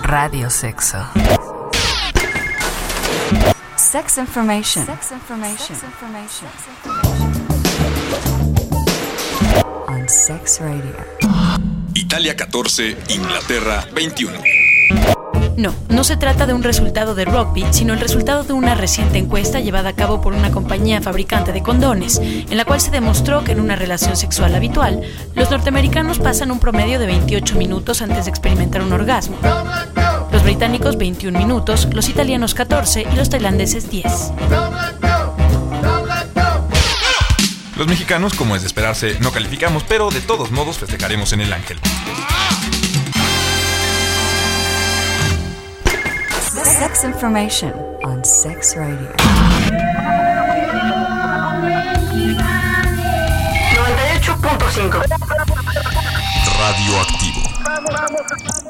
Radio Sexo. Sex information. Sex information. Sex information. On Sex Radio. Italia 14, Inglaterra 21. No se trata de un resultado de rugby, sino el resultado de una reciente encuesta llevada a cabo por una compañía fabricante de condones, en la cual se demostró que en una relación sexual habitual, los norteamericanos pasan un promedio de 28 minutos antes de experimentar un orgasmo. Los británicos 21 minutos, los italianos 14 y los tailandeses 10. Los mexicanos, como es de esperarse, no calificamos, pero de todos modos festejaremos en el Ángel. Sex information on Sex Radio. 98.5 Radioactivo.